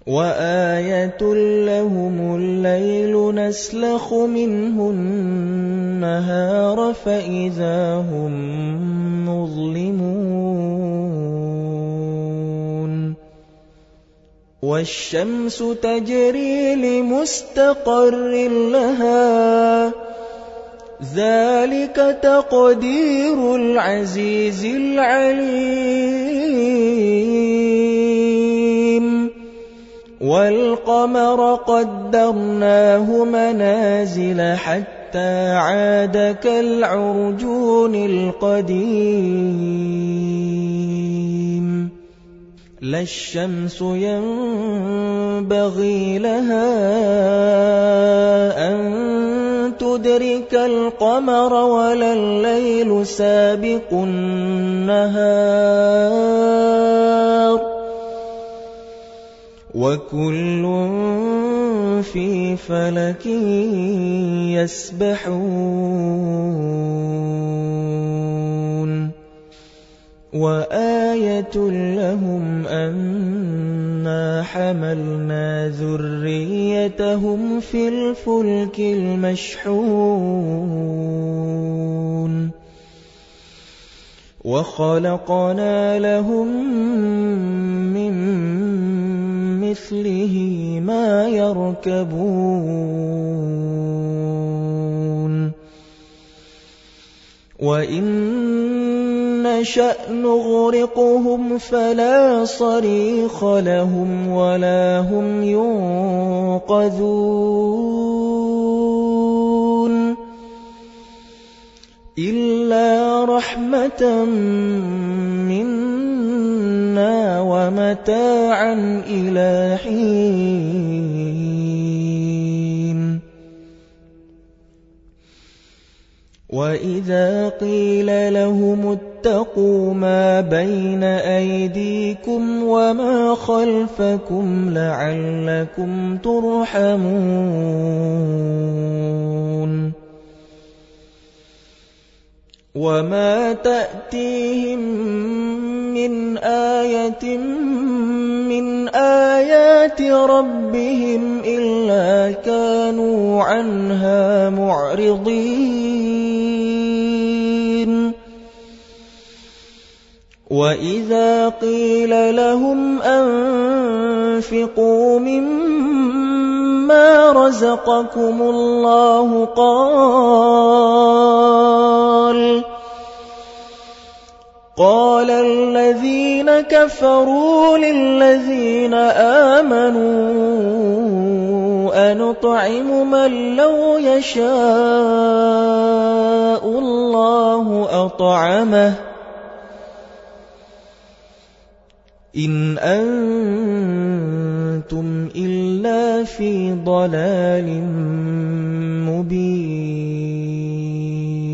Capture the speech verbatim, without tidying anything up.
وآية لهم الليل نسلخ منه النهار فإذا هم مظلمون والشمس تجري لمستقر لها ذلك تقدير العزيز العليم والقمر قدرناه منازل حتى عاد كالعرجون القديم لا الشمس ينبغي لها أن تدرك القمر ولا الليل سابق النهار وكل في فلك يسبحون وآية لهم أنا حملنا ذريتهم في الفلك المشحون وخلقنا لهم من مثله ما يركبون وإن نشأ نغرقهم فلا صريخ لهم ولا هم ينقذون إلا رحمة منا ومتاعا إلى حين وإذا قيل لهم اتقوا ما بين أيديكم وما خلفكم لعلكم ترحمون وما تأتيهم من آية من آيات ربهم إلا كانوا عنها معرضين وإذا قيل لهم أنفقوا مما رزقكم الله قال قال الذين كفروا للذين آمنوا أنطعم من لو يشاء الله أطعمه إن أنتم إلا في ضلال مبين